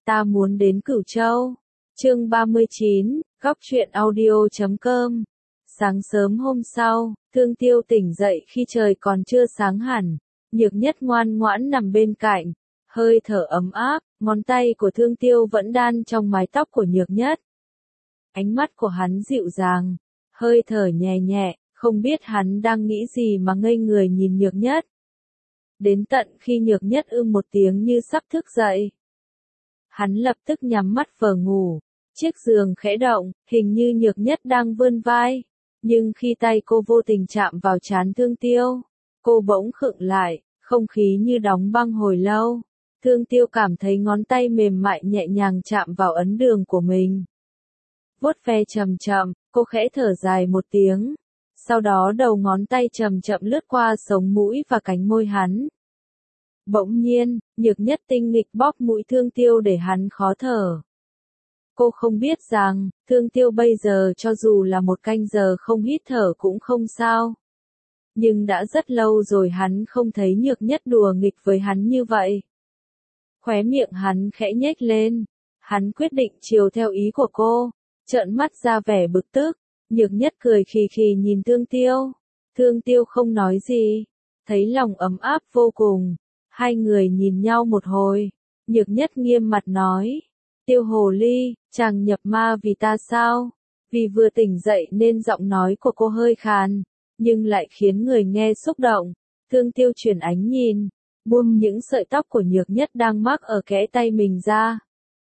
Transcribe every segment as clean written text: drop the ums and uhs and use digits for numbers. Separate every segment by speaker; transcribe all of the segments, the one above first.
Speaker 1: Ta muốn đến Cửu Châu. Chương 39, góc truyện audio.com. Sáng sớm hôm sau, Thương Tiêu tỉnh dậy khi trời còn chưa sáng hẳn. Nhược Nhất ngoan ngoãn nằm bên cạnh, hơi thở ấm áp, ngón tay của Thương Tiêu vẫn đan trong mái tóc của Nhược Nhất. Ánh mắt của hắn dịu dàng, hơi thở nhẹ nhẹ, không biết hắn đang nghĩ gì mà ngây người nhìn Nhược Nhất. Đến tận khi Nhược Nhất một tiếng như sắp thức dậy. Hắn lập tức nhắm mắt vờ ngủ, chiếc giường khẽ động, hình như Nhược Nhất đang vươn vai, nhưng khi tay cô vô tình chạm vào trán Thương Tiêu, cô bỗng khựng lại, không khí như đóng băng hồi lâu. Thương Tiêu cảm thấy ngón tay mềm mại nhẹ nhàng chạm vào ấn đường của mình. Vuốt ve chậm chậm, cô khẽ thở dài một tiếng, sau đó đầu ngón tay chậm chậm lướt qua sống mũi và cánh môi hắn. Bỗng nhiên, Nhược Nhất tinh nghịch bóp mũi Thương Tiêu để hắn khó thở. Cô không biết rằng, Thương Tiêu bây giờ cho dù là một canh giờ không hít thở cũng không sao. Nhưng đã rất lâu rồi hắn không thấy Nhược Nhất đùa nghịch với hắn như vậy. Khóe miệng hắn khẽ nhếch lên, hắn quyết định chiều theo ý của cô, trợn mắt ra vẻ bực tức. Nhược Nhất cười khì khì nhìn Thương Tiêu. Thương Tiêu không nói gì, thấy lòng ấm áp vô cùng. Hai người nhìn nhau một hồi, Nhược Nhất nghiêm mặt nói, Tiêu hồ ly, chàng nhập ma vì ta sao? Vì vừa tỉnh dậy nên giọng nói của cô hơi khàn, nhưng lại khiến người nghe xúc động. Thương Tiêu chuyển ánh nhìn, buông những sợi tóc của Nhược Nhất đang mắc ở kẽ tay mình ra.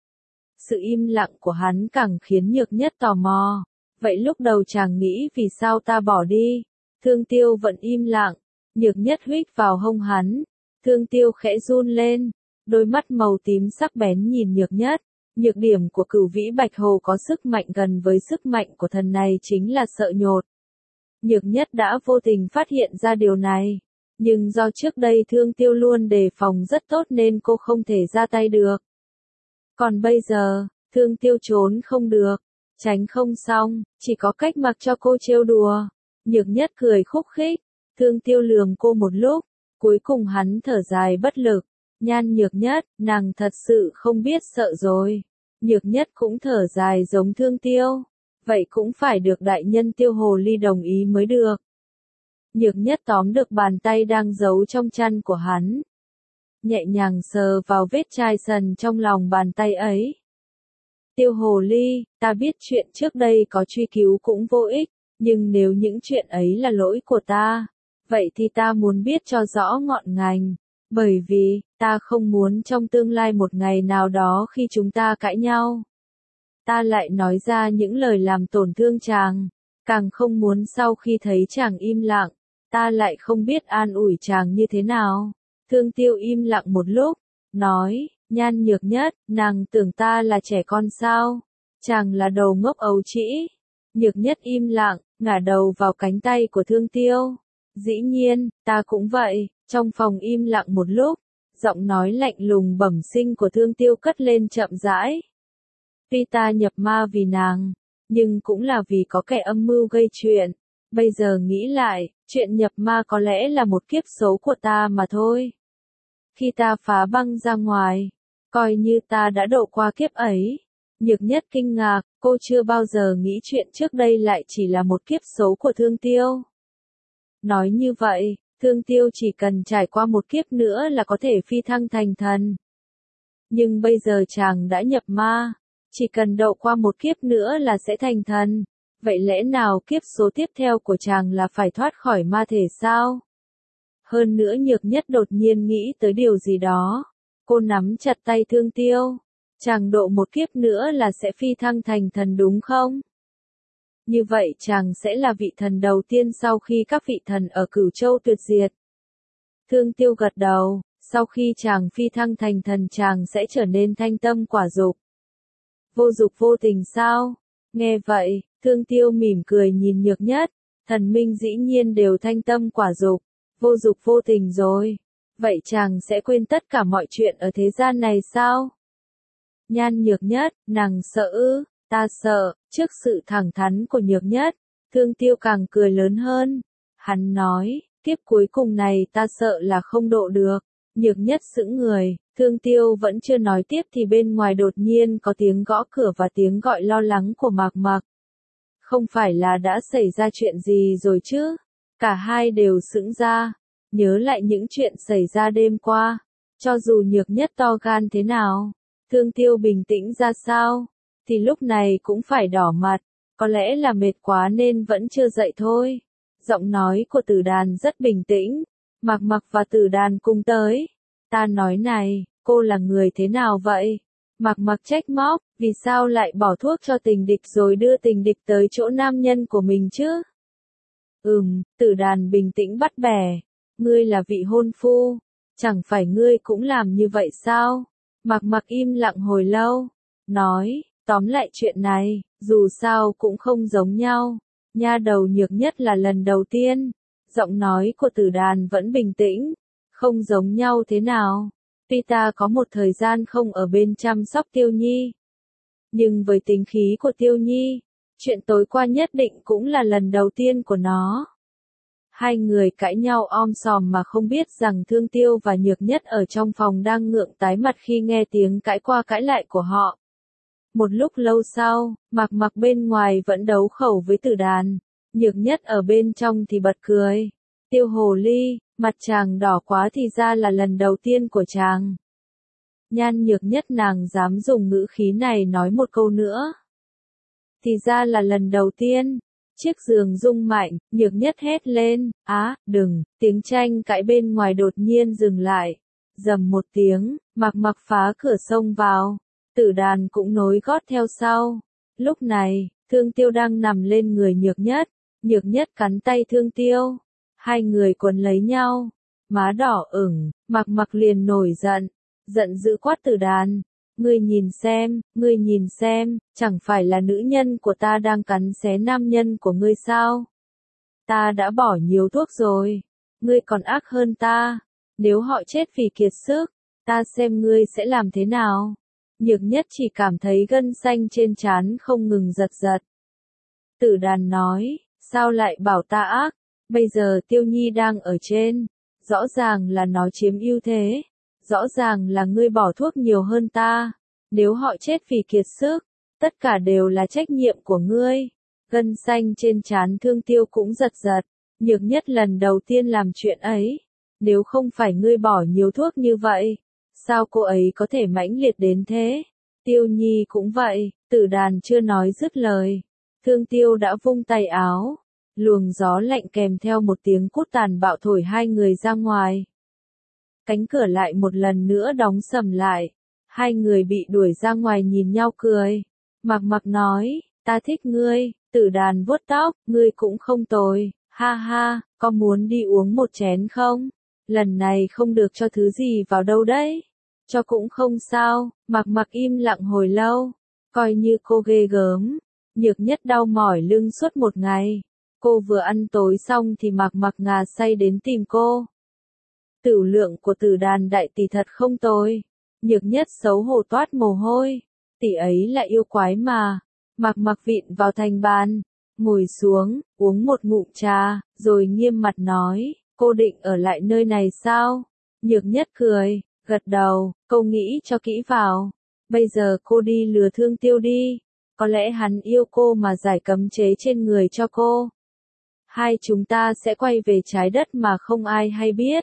Speaker 1: Sự im lặng của hắn càng khiến Nhược Nhất tò mò. Vậy lúc đầu chàng nghĩ vì sao ta bỏ đi? Thương Tiêu vẫn im lặng, Nhược Nhất huých vào hông hắn. Thương Tiêu khẽ run lên, đôi mắt màu tím sắc bén nhìn Nhược Nhất. Nhược điểm của Cửu Vĩ Bạch Hồ có sức mạnh gần với sức mạnh của thần này chính là sợ nhột. Nhược Nhất đã vô tình phát hiện ra điều này, nhưng do trước đây Thương Tiêu luôn đề phòng rất tốt nên cô không thể ra tay được. Còn bây giờ, Thương Tiêu trốn không được, tránh không xong, chỉ có cách mặc cho cô trêu đùa. Nhược Nhất cười khúc khích, Thương Tiêu lườm cô một lúc, cuối cùng hắn thở dài bất lực. Nhan Nhược Nhất, nàng thật sự không biết sợ rồi. Nhược Nhất cũng thở dài giống Thương Tiêu. Vậy cũng phải được đại nhân Tiêu hồ ly đồng ý mới được. Nhược Nhất tóm được bàn tay đang giấu trong chăn của hắn, nhẹ nhàng sờ vào vết chai sần trong lòng bàn tay ấy. Tiêu hồ ly, ta biết chuyện trước đây có truy cứu cũng vô ích, nhưng nếu những chuyện ấy là lỗi của ta, vậy thì ta muốn biết cho rõ ngọn ngành. Bởi vì, ta không muốn trong tương lai một ngày nào đó khi chúng ta cãi nhau, ta lại nói ra những lời làm tổn thương chàng, càng không muốn sau khi thấy chàng im lặng, ta lại không biết an ủi chàng như thế nào. Thương Tiêu im lặng một lúc, nói, Nhan Nhược Nhất, nàng tưởng ta là trẻ con sao? Chàng là đầu ngốc ấu trĩ. Nhược Nhất im lặng, ngả đầu vào cánh tay của Thương Tiêu. Dĩ nhiên, ta cũng vậy. Trong phòng im lặng một lúc, giọng nói lạnh lùng bẩm sinh của Thương Tiêu cất lên chậm rãi. Tuy ta nhập ma vì nàng, nhưng cũng là vì có kẻ âm mưu gây chuyện. Bây giờ nghĩ lại, chuyện nhập ma có lẽ là một kiếp số của ta mà thôi. Khi ta phá băng ra ngoài, coi như ta đã độ qua kiếp ấy. Nhược Nhất kinh ngạc, cô chưa bao giờ nghĩ chuyện trước đây lại chỉ là một kiếp số của Thương Tiêu. Nói như vậy, Thương Tiêu chỉ cần trải qua một kiếp nữa là có thể phi thăng thành thần. Nhưng bây giờ chàng đã nhập ma, chỉ cần độ qua một kiếp nữa là sẽ thành thần. Vậy lẽ nào kiếp số tiếp theo của chàng là phải thoát khỏi ma thể sao? Hơn nữa Nhược Nhất đột nhiên nghĩ tới điều gì đó. Cô nắm chặt tay Thương Tiêu. Chàng độ một kiếp nữa là sẽ phi thăng thành thần đúng không? Như vậy chàng sẽ là vị thần đầu tiên sau khi các vị thần ở Cửu Châu tuyệt diệt. Thương Tiêu gật đầu, sau khi chàng phi thăng thành thần chàng sẽ trở nên thanh tâm quả dục. Vô dục vô tình sao? Nghe vậy, Thương Tiêu mỉm cười nhìn Nhược Nhất, thần minh dĩ nhiên đều thanh tâm quả dục, vô dục vô tình rồi. Vậy chàng sẽ quên tất cả mọi chuyện ở thế gian này sao? Nhan Nhược Nhất, nàng sợ ư? Ta sợ. Trước sự thẳng thắn của Nhược Nhất, Thương Tiêu càng cười lớn hơn. Hắn nói, kiếp cuối cùng này ta sợ là không độ được. Nhược Nhất sững người, Thương Tiêu vẫn chưa nói tiếp thì bên ngoài đột nhiên có tiếng gõ cửa và tiếng gọi lo lắng của Mạc Mặc. Không phải là đã xảy ra chuyện gì rồi chứ? Cả hai đều sững ra, nhớ lại những chuyện xảy ra đêm qua. Cho dù Nhược Nhất to gan thế nào, Thương Tiêu bình tĩnh ra sao, thì lúc này cũng phải đỏ mặt, có lẽ là mệt quá nên vẫn chưa dậy thôi. Giọng nói của Tử Đàn rất bình tĩnh, Mạc Mặc và Tử Đàn cùng tới. Ta nói này, cô là người thế nào vậy? Mạc Mặc trách móc, vì sao lại bỏ thuốc cho tình địch rồi đưa tình địch tới chỗ nam nhân của mình chứ? Tử Đàn bình tĩnh bắt bẻ, ngươi là vị hôn phu, chẳng phải ngươi cũng làm như vậy sao? Mạc Mặc im lặng hồi lâu, nói, tóm lại chuyện này, dù sao cũng không giống nhau. Nha đầu Nhược Nhất là lần đầu tiên. Giọng nói của Tử Đàn vẫn bình tĩnh, không giống nhau thế nào? Tuy ta có một thời gian không ở bên chăm sóc Tiêu Nhi, nhưng với tính khí của Tiêu Nhi, chuyện tối qua nhất định cũng là lần đầu tiên của nó. Hai người cãi nhau om sòm mà không biết rằng Thương Tiêu và Nhược Nhất ở trong phòng đang ngượng tái mặt khi nghe tiếng cãi qua cãi lại của họ. Một lúc lâu sau, Mạc Mặc bên ngoài vẫn đấu khẩu với Tử Đàn, Nhược Nhất ở bên trong thì bật cười. Tiêu hồ ly, mặt chàng đỏ quá thì ra là lần đầu tiên của chàng. Nhan Nhược Nhất nàng dám dùng ngữ khí này nói một câu nữa. Thì ra là lần đầu tiên. Chiếc giường rung mạnh, Nhược Nhất hét lên, đừng, tiếng tranh cãi bên ngoài đột nhiên dừng lại. Rầm một tiếng, Mạc Mặc phá cửa xông vào. Tử Đàn cũng nối gót theo sau. Lúc này, Thương Tiêu đang nằm lên người Nhược Nhất cắn tay Thương Tiêu. Hai người quấn lấy nhau, má đỏ ửng, Mạc Mặc liền nổi giận, giận dữ quát Tử Đàn. Ngươi nhìn xem, chẳng phải là nữ nhân của ta đang cắn xé nam nhân của ngươi sao? Ta đã bỏ nhiều thuốc rồi, ngươi còn ác hơn ta, nếu họ chết vì kiệt sức, ta xem ngươi sẽ làm thế nào? Nhược Nhất chỉ cảm thấy gân xanh trên trán không ngừng giật giật. Tử Đàn nói, sao lại bảo ta ác? Bây giờ Tiêu Nhi đang ở trên, rõ ràng là nó chiếm ưu thế, rõ ràng là ngươi bỏ thuốc nhiều hơn ta, nếu họ chết vì kiệt sức, tất cả đều là trách nhiệm của ngươi. Gân xanh trên trán Thương Tiêu cũng giật giật, Nhược Nhất lần đầu tiên làm chuyện ấy, nếu không phải ngươi bỏ nhiều thuốc như vậy, sao cô ấy có thể mãnh liệt đến thế? Tiêu Nhi cũng vậy. Tử Đàn chưa nói dứt lời, Thương Tiêu đã vung tay áo. Luồng gió lạnh kèm theo một tiếng cút tàn bạo thổi hai người ra ngoài. Cánh cửa lại một lần nữa đóng sầm lại. Hai người bị đuổi ra ngoài nhìn nhau cười. Mạc Mặc nói, ta thích ngươi. Tử Đàn vuốt tóc, ngươi cũng không tồi. Ha ha, có muốn đi uống một chén không? Lần này không được cho thứ gì vào đâu đấy. Cho cũng không sao. Mạc Mặc im lặng hồi lâu. Coi như cô ghê gớm. Nhược Nhất đau mỏi lưng suốt một ngày. Cô vừa ăn tối xong thì Mạc Mặc ngà say đến tìm cô. Tửu lượng của Tử Đàn đại tỷ thật không tồi. Nhược Nhất xấu hổ toát mồ hôi. Tỷ ấy là yêu quái mà. Mạc Mặc vịn vào thành bàn, ngồi xuống, uống một ngụm trà, rồi nghiêm mặt nói, cô định ở lại nơi này sao? Nhược Nhất cười, gật đầu, cô nghĩ cho kỹ vào. Bây giờ cô đi lừa Thương Tiêu đi. Có lẽ hắn yêu cô mà giải cấm chế trên người cho cô. Hai chúng ta sẽ quay về trái đất mà không ai hay biết.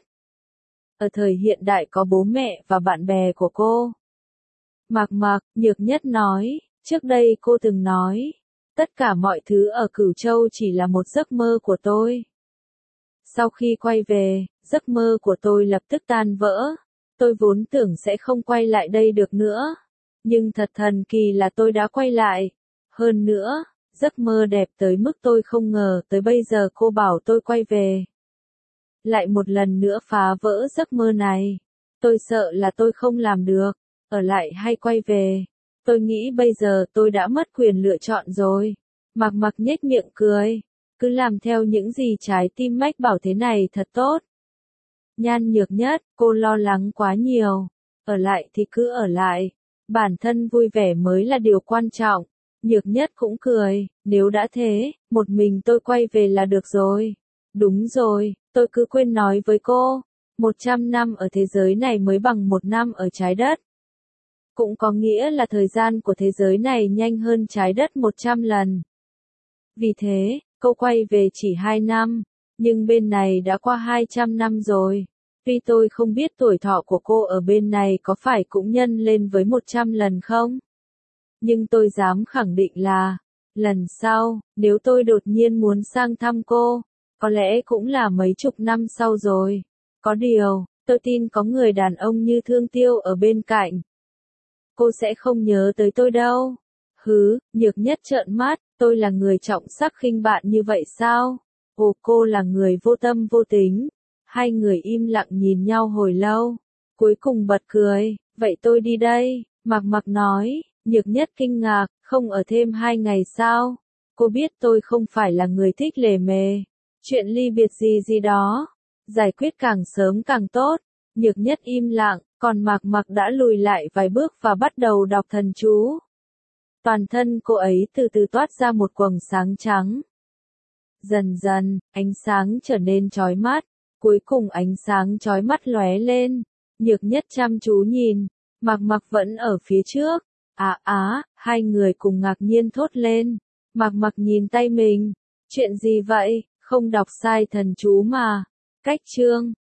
Speaker 1: Ở thời hiện đại có bố mẹ và bạn bè của cô. Mạc Mặc, Nhược Nhất nói, trước đây cô từng nói, tất cả mọi thứ ở Cửu Châu chỉ là một giấc mơ của tôi. Sau khi quay về, giấc mơ của tôi lập tức tan vỡ. Tôi vốn tưởng sẽ không quay lại đây được nữa. Nhưng thật thần kỳ là tôi đã quay lại. Hơn nữa, giấc mơ đẹp tới mức tôi không ngờ tới bây giờ cô bảo tôi quay về. Lại một lần nữa phá vỡ giấc mơ này. Tôi sợ là tôi không làm được. Ở lại hay quay về. Tôi nghĩ bây giờ tôi đã mất quyền lựa chọn rồi. Mạc Mặc nhếch miệng cười. Cứ làm theo những gì trái tim mách bảo thế này thật tốt. Nhan Nhược Nhất, cô lo lắng quá nhiều. Ở lại thì cứ ở lại. Bản thân vui vẻ mới là điều quan trọng. Nhược Nhất cũng cười, nếu đã thế, một mình tôi quay về là được rồi. Đúng rồi, tôi cứ quên nói với cô. 100 năm ở thế giới này mới bằng 1 năm ở trái đất. Cũng có nghĩa là thời gian của thế giới này nhanh hơn trái đất 100 lần. Vì thế, cô quay về chỉ 2 năm, nhưng bên này đã qua 200 năm rồi. Tuy tôi không biết tuổi thọ của cô ở bên này có phải cũng nhân lên với 100 lần không? Nhưng tôi dám khẳng định là, lần sau, nếu tôi đột nhiên muốn sang thăm cô, có lẽ cũng là mấy chục năm sau rồi. Có điều, tôi tin có người đàn ông như Thương Tiêu ở bên cạnh. Cô sẽ không nhớ tới tôi đâu. Hứ, Nhược Nhất trợn mắt, tôi là người trọng sắc khinh bạn như vậy sao? Ồ, cô là người vô tâm vô tính. Hai người im lặng nhìn nhau hồi lâu. Cuối cùng bật cười, vậy tôi đi đây, Mạc Mạc nói. Nhược Nhất kinh ngạc, không ở thêm 2 ngày sao? Cô biết tôi không phải là người thích lề mề. Chuyện ly biệt gì đó. Giải quyết càng sớm càng tốt. Nhược Nhất im lặng, còn Mạc Mạc đã lùi lại vài bước và bắt đầu đọc thần chú. Toàn thân cô ấy từ từ toát ra một quầng sáng trắng. Dần dần, ánh sáng trở nên chói mắt. Cuối cùng ánh sáng chói mắt lóe lên. Nhược Nhất chăm chú nhìn. Mạc Mạc vẫn ở phía trước. Hai người cùng ngạc nhiên thốt lên. Mạc Mạc nhìn tay mình. Chuyện gì vậy, không đọc sai thần chú mà. Cách chương